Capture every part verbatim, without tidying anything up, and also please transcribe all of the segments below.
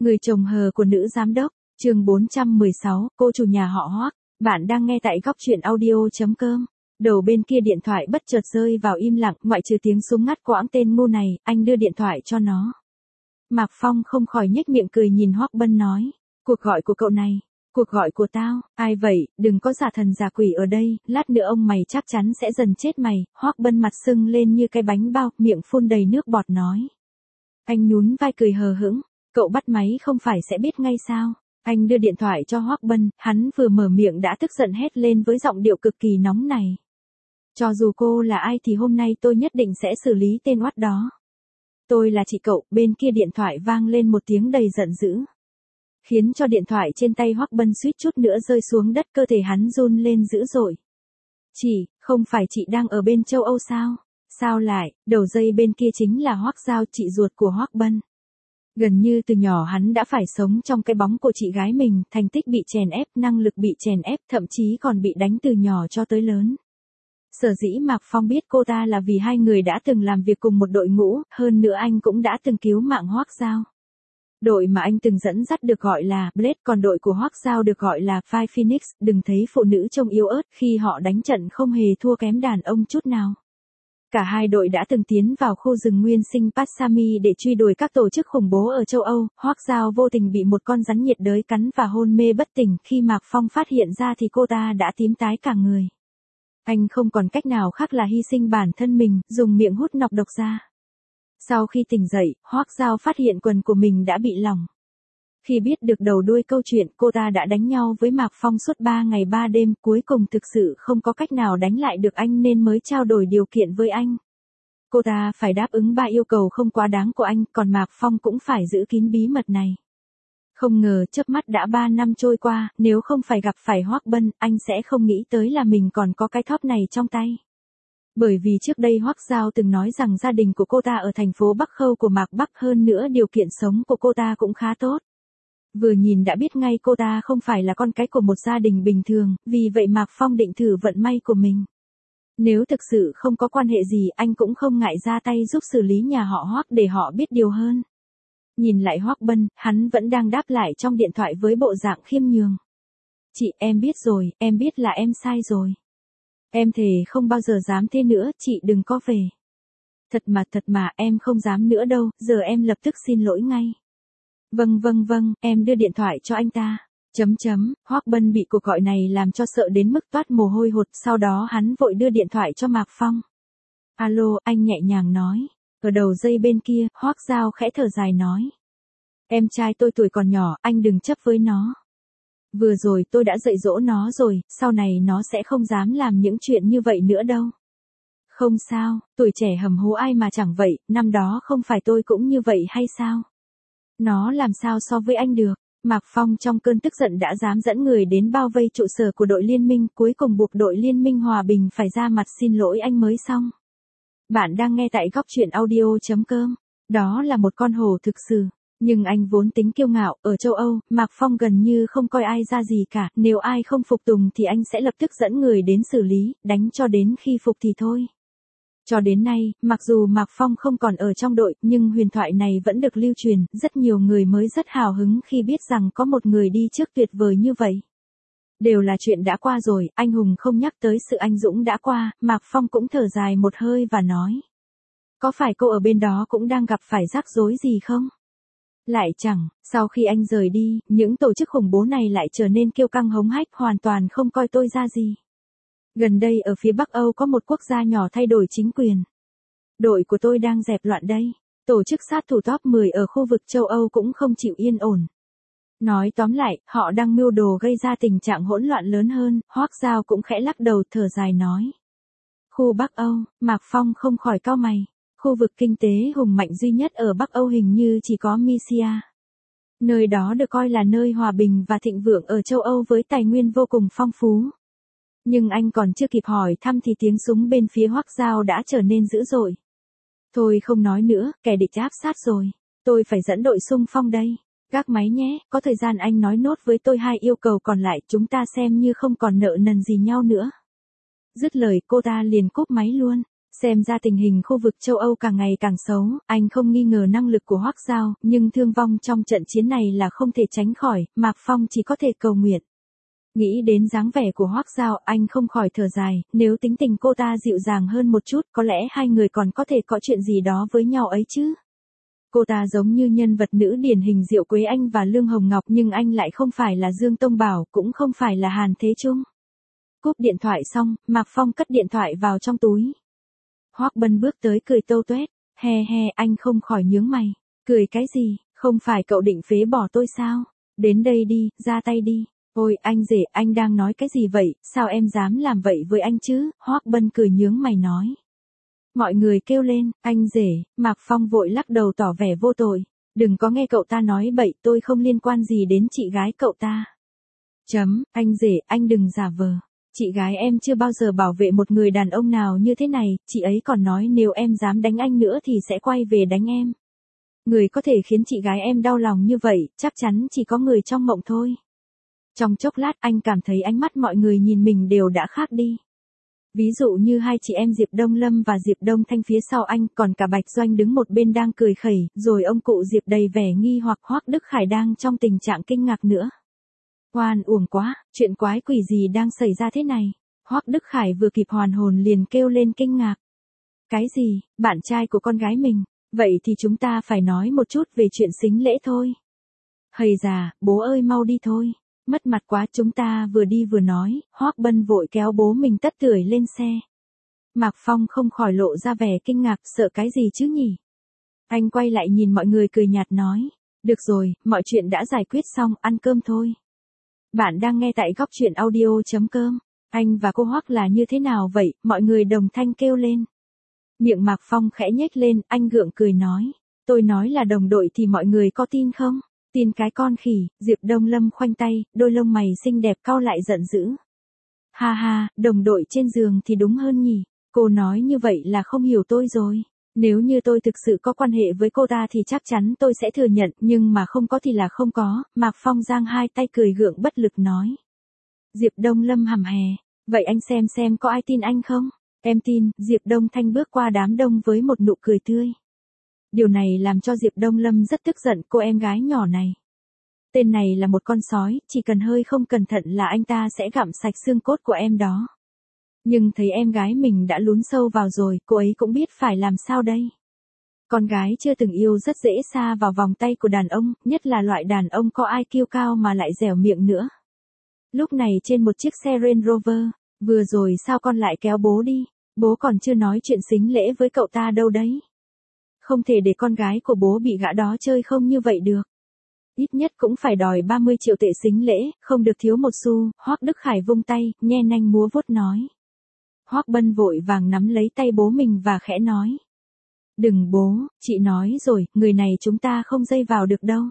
Người chồng hờ của nữ giám đốc, chương bốn trăm mười sáu, cô chủ nhà họ Hoắc. Bạn đang nghe tại góc truyện audio chấm com. Đầu bên kia điện thoại bất chợt rơi vào im lặng, ngoại trừ tiếng súng ngắt quãng tên ngu này, anh đưa điện thoại cho nó. Mạc Phong không khỏi nhếch miệng cười nhìn Hoắc Bân nói, cuộc gọi của cậu này, cuộc gọi của tao, ai vậy, đừng có giả thần giả quỷ ở đây, lát nữa ông mày chắc chắn sẽ dần chết mày. Hoắc Bân mặt sưng lên như cái bánh bao, miệng phun đầy nước bọt nói. Anh nhún vai cười hờ hững, cậu bắt máy không phải sẽ biết ngay sao. Anh đưa điện thoại cho Hoắc Bân, hắn vừa mở miệng đã tức giận hét lên với giọng điệu cực kỳ nóng này. Cho dù cô là ai thì hôm nay tôi nhất định sẽ xử lý tên oát đó. Tôi là chị cậu. Bên kia điện thoại vang lên một tiếng đầy giận dữ, khiến cho điện thoại trên tay Hoắc Bân suýt chút nữa rơi xuống đất, cơ thể hắn run lên dữ dội. Chị, không phải chị đang ở bên châu Âu sao? Sao lại? Đầu dây bên kia chính là Hoắc Giao, chị ruột của Hoắc Bân. Gần như từ nhỏ hắn đã phải sống trong cái bóng của chị gái mình, thành tích bị chèn ép, năng lực bị chèn ép, thậm chí còn bị đánh từ nhỏ cho tới lớn. Sở dĩ Mạc Phong biết cô ta là vì hai người đã từng làm việc cùng một đội ngũ, hơn nữa anh cũng đã từng cứu mạng Hoắc Giao. Đội mà anh từng dẫn dắt được gọi là Blade, còn đội của Hoắc Giao được gọi là Five Phoenix. Đừng thấy phụ nữ trông yếu ớt, khi họ đánh trận không hề thua kém đàn ông chút nào. Cả hai đội đã từng tiến vào khu rừng nguyên sinh Passami để truy đuổi các tổ chức khủng bố ở châu Âu. Hoắc Giao vô tình bị một con rắn nhiệt đới cắn và hôn mê bất tỉnh, khi Mạc Phong phát hiện ra thì cô ta đã tím tái cả người. Anh không còn cách nào khác là hy sinh bản thân mình, dùng miệng hút nọc độc ra. Sau khi tỉnh dậy, Hoắc Giao phát hiện quần của mình đã bị lỏng. Khi biết được đầu đuôi câu chuyện, cô ta đã đánh nhau với Mạc Phong suốt ba ngày ba đêm, cuối cùng thực sự không có cách nào đánh lại được anh nên mới trao đổi điều kiện với anh. Cô ta phải đáp ứng ba yêu cầu không quá đáng của anh, còn Mạc Phong cũng phải giữ kín bí mật này. Không ngờ chớp mắt đã ba năm trôi qua, nếu không phải gặp phải Hoắc Bân, anh sẽ không nghĩ tới là mình còn có cái thóp này trong tay. Bởi vì trước đây Hoắc Giao từng nói rằng gia đình của cô ta ở thành phố Bắc Khâu của Mạc Bắc, hơn nữa điều kiện sống của cô ta cũng khá tốt. Vừa nhìn đã biết ngay cô ta không phải là con cái của một gia đình bình thường, vì vậy Mạc Phong định thử vận may của mình. Nếu thực sự không có quan hệ gì, anh cũng không ngại ra tay giúp xử lý nhà họ Hoắc để họ biết điều hơn. Nhìn lại Hoắc Bân, hắn vẫn đang đáp lại trong điện thoại với bộ dạng khiêm nhường. Chị, em biết rồi, em biết là em sai rồi. Em thề không bao giờ dám thế nữa, chị đừng có về. Thật mà thật mà, em không dám nữa đâu, giờ em lập tức xin lỗi ngay. Vâng vâng vâng, em đưa điện thoại cho anh ta. Chấm chấm, Hoắc Bân bị cuộc gọi này làm cho sợ đến mức toát mồ hôi hột, sau đó hắn vội đưa điện thoại cho Mạc Phong. Alo, anh nhẹ nhàng nói. Ở đầu dây bên kia, Hoắc Giao khẽ thở dài nói. Em trai tôi tuổi còn nhỏ, anh đừng chấp với nó. Vừa rồi tôi đã dạy dỗ nó rồi, sau này nó sẽ không dám làm những chuyện như vậy nữa đâu. Không sao, tuổi trẻ hầm hố ai mà chẳng vậy, năm đó không phải tôi cũng như vậy hay sao? Nó làm sao so với anh được? Mạc Phong trong cơn tức giận đã dám dẫn người đến bao vây trụ sở của đội liên minh, cuối cùng buộc đội liên minh hòa bình phải ra mặt xin lỗi anh mới xong. Bạn đang nghe tại góc truyện audio chấm com. Đó là một con hổ thực sự. Nhưng anh vốn tính kiêu ngạo, ở châu Âu, Mạc Phong gần như không coi ai ra gì cả, nếu ai không phục tùng thì anh sẽ lập tức dẫn người đến xử lý, đánh cho đến khi phục thì thôi. Cho đến nay, mặc dù Mạc Phong không còn ở trong đội, nhưng huyền thoại này vẫn được lưu truyền, rất nhiều người mới rất hào hứng khi biết rằng có một người đi trước tuyệt vời như vậy. Đều là chuyện đã qua rồi, anh hùng không nhắc tới sự anh dũng đã qua, Mạc Phong cũng thở dài một hơi và nói. Có phải cô ở bên đó cũng đang gặp phải rắc rối gì không? Lại chẳng, sau khi anh rời đi, những tổ chức khủng bố này lại trở nên kiêu căng hống hách, hoàn toàn không coi tôi ra gì. Gần đây ở phía Bắc Âu có một quốc gia nhỏ thay đổi chính quyền. Đội của tôi đang dẹp loạn đây. Tổ chức sát thủ top mười ở khu vực châu Âu cũng không chịu yên ổn. Nói tóm lại, họ đang mưu đồ gây ra tình trạng hỗn loạn lớn hơn. Hoắc Giao cũng khẽ lắc đầu thở dài nói. Khu Bắc Âu, Mạc Phong không khỏi cau mày. Khu vực kinh tế hùng mạnh duy nhất ở Bắc Âu hình như chỉ có Mysia. Nơi đó được coi là nơi hòa bình và thịnh vượng ở châu Âu với tài nguyên vô cùng phong phú. Nhưng anh còn chưa kịp hỏi thăm thì tiếng súng bên phía Hoắc Giao đã trở nên dữ dội. Thôi không nói nữa, kẻ địch áp sát rồi. Tôi phải dẫn đội xung phong đây. Gác máy nhé, có thời gian anh nói nốt với tôi hai yêu cầu còn lại, chúng ta xem như không còn nợ nần gì nhau nữa. Dứt lời cô ta liền cúp máy luôn. Xem ra tình hình khu vực châu Âu càng ngày càng xấu, anh không nghi ngờ năng lực của Hoắc Giao, nhưng thương vong trong trận chiến này là không thể tránh khỏi, Mạc Phong chỉ có thể cầu nguyện. Nghĩ đến dáng vẻ của Hoắc Giao, anh không khỏi thở dài, nếu tính tình cô ta dịu dàng hơn một chút, có lẽ hai người còn có thể có chuyện gì đó với nhau ấy chứ. Cô ta giống như nhân vật nữ điển hình Diệu Quế Anh và Lương Hồng Ngọc, nhưng anh lại không phải là Dương Tông Bảo, cũng không phải là Hàn Thế Trung. Cúp điện thoại xong, Mạc Phong cất điện thoại vào trong túi. Hoắc Bân bước tới cười tâu tuét, he he, anh không khỏi nhướng mày. Cười cái gì, không phải cậu định phế bỏ tôi sao? Đến đây đi, ra tay đi. Ôi, anh rể, anh đang nói cái gì vậy, sao em dám làm vậy với anh chứ? Hoắc Bân cười nhướng mày nói. Mọi người kêu lên, anh rể, Mạc Phong vội lắc đầu tỏ vẻ vô tội. Đừng có nghe cậu ta nói bậy, tôi không liên quan gì đến chị gái cậu ta. Chấm, anh rể, anh đừng giả vờ. Chị gái em chưa bao giờ bảo vệ một người đàn ông nào như thế này, chị ấy còn nói nếu em dám đánh anh nữa thì sẽ quay về đánh em. Người có thể khiến chị gái em đau lòng như vậy, chắc chắn chỉ có người trong mộng thôi. Trong chốc lát anh cảm thấy ánh mắt mọi người nhìn mình đều đã khác đi. Ví dụ như hai chị em Diệp Đông Lâm và Diệp Đông Thanh phía sau anh, còn cả Bạch Doanh đứng một bên đang cười khẩy, rồi ông cụ Diệp đầy vẻ nghi hoặc Hoắc Đức Khải đang trong tình trạng kinh ngạc nữa. Oan uổng quá, chuyện quái quỷ gì đang xảy ra thế này? Hoắc Đức Khải vừa kịp hoàn hồn liền kêu lên kinh ngạc. Cái gì, bạn trai của con gái mình? Vậy thì chúng ta phải nói một chút về chuyện sính lễ thôi. Hầy già, bố ơi mau đi thôi. Mất mặt quá, chúng ta vừa đi vừa nói, Hoắc Bân vội kéo bố mình tất tưởi lên xe. Mạc Phong không khỏi lộ ra vẻ kinh ngạc, sợ cái gì chứ nhỉ? Anh quay lại nhìn mọi người cười nhạt nói. Được rồi, mọi chuyện đã giải quyết xong, ăn cơm thôi. Bạn đang nghe tại góc truyện audio chấm com. Anh và cô Hoắc là như thế nào vậy? Mọi người đồng thanh kêu lên. Miệng Mạc Phong khẽ nhếch lên, anh gượng cười nói. Tôi nói là đồng đội thì mọi người có tin không? Tin cái con khỉ, Diệp Đông Lâm khoanh tay, đôi lông mày xinh đẹp cau lại giận dữ. Ha ha, đồng đội trên giường thì đúng hơn nhỉ. Cô nói như vậy là không hiểu tôi rồi. Nếu như tôi thực sự có quan hệ với cô ta thì chắc chắn tôi sẽ thừa nhận, nhưng mà không có thì là không có. Mạc Phong giang hai tay cười gượng bất lực nói. Diệp Đông Lâm hầm hè, vậy anh xem xem có ai tin anh không? Em tin, Diệp Đông Thanh bước qua đám đông với một nụ cười tươi. Điều này làm cho Diệp Đông Lâm rất tức giận, cô em gái nhỏ này. Tên này là một con sói, chỉ cần hơi không cẩn thận là anh ta sẽ gặm sạch xương cốt của em đó. Nhưng thấy em gái mình đã lún sâu vào rồi, cô ấy cũng biết phải làm sao đây. Con gái chưa từng yêu rất dễ sa vào vòng tay của đàn ông, nhất là loại đàn ông có i kiu cao mà lại dẻo miệng nữa. Lúc này trên một chiếc xe Range Rover, vừa rồi sao con lại kéo bố đi, bố còn chưa nói chuyện sính lễ với cậu ta đâu đấy. Không thể để con gái của bố bị gã đó chơi không như vậy được. Ít nhất cũng phải đòi ba mươi triệu tệ sính lễ, không được thiếu một xu. Hoắc Đức Khải vung tay, nhe nanh múa vuốt nói. Hoắc Bân vội vàng nắm lấy tay bố mình và khẽ nói. Đừng bố, chị nói rồi, người này chúng ta không dây vào được đâu.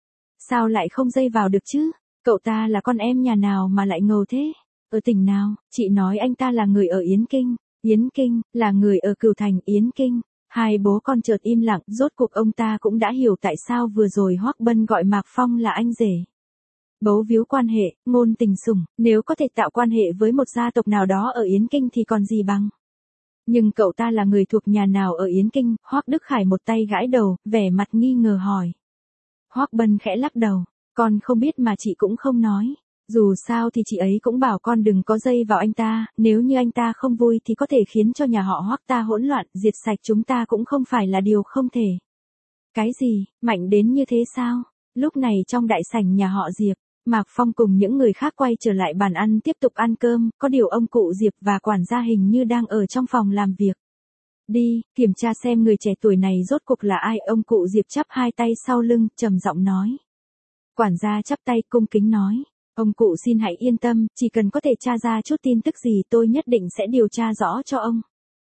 Sao lại không dây vào được chứ? Cậu ta là con em nhà nào mà lại ngầu thế? Ở tỉnh nào? Chị nói anh ta là người ở Yến Kinh. Yến Kinh, là người ở Cửu Thành, Yến Kinh. Hai bố con chợt im lặng, rốt cuộc ông ta cũng đã hiểu tại sao vừa rồi Hoắc Bân gọi Mạc Phong là anh rể. Bấu víu quan hệ, ngôn tình sủng, nếu có thể tạo quan hệ với một gia tộc nào đó ở Yến Kinh thì còn gì bằng. Nhưng cậu ta là người thuộc nhà nào ở Yến Kinh? Hoắc Đức Khải một tay gãi đầu, vẻ mặt nghi ngờ hỏi. Hoắc Bân khẽ lắc đầu, con không biết mà chị cũng không nói. Dù sao thì chị ấy cũng bảo con đừng có dây vào anh ta, nếu như anh ta không vui thì có thể khiến cho nhà họ Hoắc ta hỗn loạn, diệt sạch chúng ta cũng không phải là điều không thể. Cái gì, mạnh đến như thế sao? Lúc này trong đại sảnh nhà họ Diệp, Mạc Phong cùng những người khác quay trở lại bàn ăn tiếp tục ăn cơm, có điều ông cụ Diệp và quản gia hình như đang ở trong phòng làm việc. Đi, kiểm tra xem người trẻ tuổi này rốt cuộc là ai, ông cụ Diệp chắp hai tay sau lưng, trầm giọng nói. Quản gia chắp tay cung kính nói. Ông cụ xin hãy yên tâm, chỉ cần có thể tra ra chút tin tức gì tôi nhất định sẽ điều tra rõ cho ông.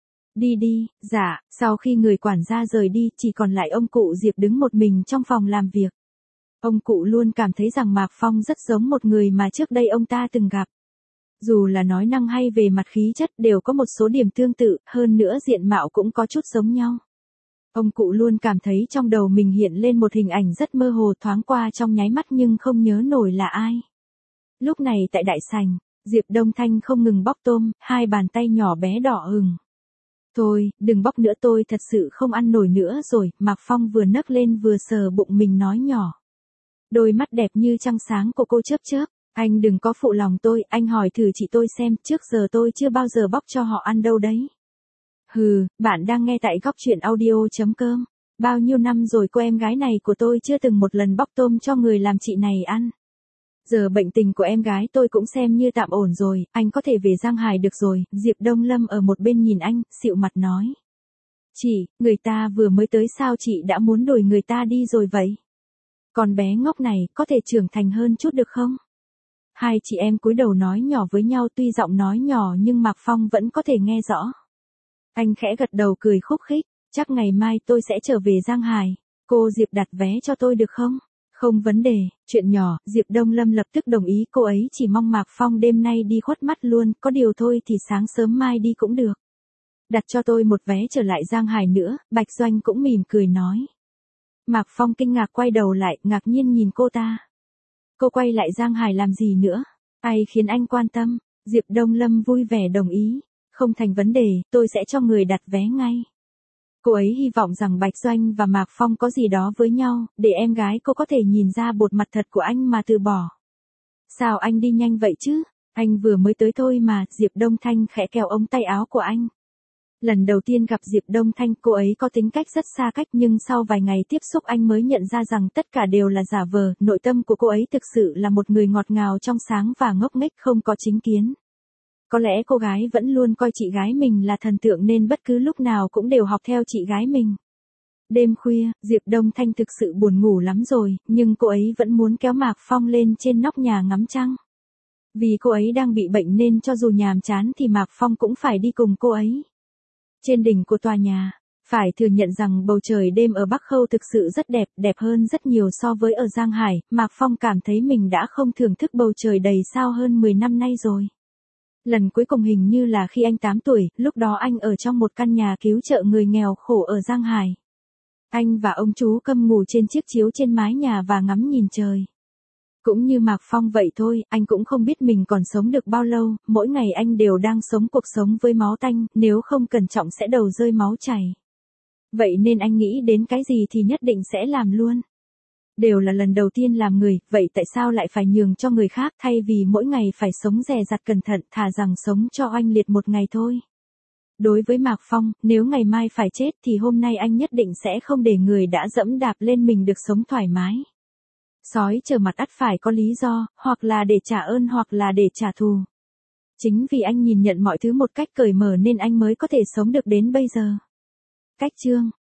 Đi đi, dạ, sau khi người quản gia rời đi, chỉ còn lại ông cụ Diệp đứng một mình trong phòng làm việc. Ông cụ luôn cảm thấy rằng Mạc Phong rất giống một người mà trước đây ông ta từng gặp. Dù là nói năng hay về mặt khí chất đều có một số điểm tương tự, hơn nữa diện mạo cũng có chút giống nhau. Ông cụ luôn cảm thấy trong đầu mình hiện lên một hình ảnh rất mơ hồ thoáng qua trong nháy mắt nhưng không nhớ nổi là ai. Lúc này tại đại sảnh, Diệp Đông Thanh không ngừng bóc tôm, hai bàn tay nhỏ bé đỏ ửng. Thôi, đừng bóc nữa tôi thật sự không ăn nổi nữa rồi, Mạc Phong vừa nấc lên vừa sờ bụng mình nói nhỏ. Đôi mắt đẹp như trăng sáng của cô chớp chớp, anh đừng có phụ lòng tôi, anh hỏi thử chị tôi xem, trước giờ tôi chưa bao giờ bóc cho họ ăn đâu đấy. Hừ, bạn đang nghe tại góc chuyện audio.com. Bao nhiêu năm rồi cô em gái này của tôi chưa từng một lần bóc tôm cho người làm chị này ăn. Giờ bệnh tình của em gái tôi cũng xem như tạm ổn rồi, anh có thể về Giang Hải được rồi. Diệp Đông Lâm ở một bên nhìn anh, xịu mặt nói. Chị, người ta vừa mới tới sao chị đã muốn đuổi người ta đi rồi vậy? Con bé ngốc này, có thể trưởng thành hơn chút được không? Hai chị em cúi đầu nói nhỏ với nhau, tuy giọng nói nhỏ nhưng Mạc Phong vẫn có thể nghe rõ. Anh khẽ gật đầu cười khúc khích, chắc ngày mai tôi sẽ trở về Giang Hải. Cô Diệp đặt vé cho tôi được không? Không vấn đề, chuyện nhỏ, Diệp Đông Lâm lập tức đồng ý, cô ấy chỉ mong Mạc Phong đêm nay đi khuất mắt luôn, có điều thôi thì sáng sớm mai đi cũng được. Đặt cho tôi một vé trở lại Giang Hải nữa, Bạch Doanh cũng mỉm cười nói. Mạc Phong kinh ngạc quay đầu lại, ngạc nhiên nhìn cô ta. Cô quay lại Giang Hải làm gì nữa? Ai khiến anh quan tâm? Diệp Đông Lâm vui vẻ đồng ý. Không thành vấn đề, tôi sẽ cho người đặt vé ngay. Cô ấy hy vọng rằng Bạch Doanh và Mạc Phong có gì đó với nhau, để em gái cô có thể nhìn ra bột mặt thật của anh mà từ bỏ. Sao anh đi nhanh vậy chứ? Anh vừa mới tới thôi mà, Diệp Đông Thanh khẽ kéo ống tay áo của anh. Lần đầu tiên gặp Diệp Đông Thanh, cô ấy có tính cách rất xa cách, nhưng sau vài ngày tiếp xúc anh mới nhận ra rằng tất cả đều là giả vờ, nội tâm của cô ấy thực sự là một người ngọt ngào trong sáng và ngốc nghếch không có chính kiến. Có lẽ cô gái vẫn luôn coi chị gái mình là thần tượng nên bất cứ lúc nào cũng đều học theo chị gái mình. Đêm khuya, Diệp Đông Thanh thực sự buồn ngủ lắm rồi, nhưng cô ấy vẫn muốn kéo Mạc Phong lên trên nóc nhà ngắm trăng. Vì cô ấy đang bị bệnh nên cho dù nhàm chán thì Mạc Phong cũng phải đi cùng cô ấy. Trên đỉnh của tòa nhà, phải thừa nhận rằng bầu trời đêm ở Bắc Khâu thực sự rất đẹp, đẹp hơn rất nhiều so với ở Giang Hải. Mạc Phong cảm thấy mình đã không thưởng thức bầu trời đầy sao hơn mười năm nay rồi. Lần cuối cùng hình như là khi anh tám tuổi, lúc đó anh ở trong một căn nhà cứu trợ người nghèo khổ ở Giang Hải. Anh và ông chú Câm ngủ trên chiếc chiếu trên mái nhà và ngắm nhìn trời. Cũng như Mạc Phong vậy thôi, anh cũng không biết mình còn sống được bao lâu, mỗi ngày anh đều đang sống cuộc sống với máu tanh, nếu không cẩn trọng sẽ đầu rơi máu chảy. Vậy nên anh nghĩ đến cái gì thì nhất định sẽ làm luôn. Đều là lần đầu tiên làm người, vậy tại sao lại phải nhường cho người khác, thay vì mỗi ngày phải sống dè dặt cẩn thận, thà rằng sống cho oanh liệt một ngày thôi. Đối với Mạc Phong, nếu ngày mai phải chết thì hôm nay anh nhất định sẽ không để người đã dẫm đạp lên mình được sống thoải mái. Sói trở mặt ắt phải có lý do, hoặc là để trả ơn hoặc là để trả thù. Chính vì anh nhìn nhận mọi thứ một cách cởi mở nên anh mới có thể sống được đến bây giờ. Cách chương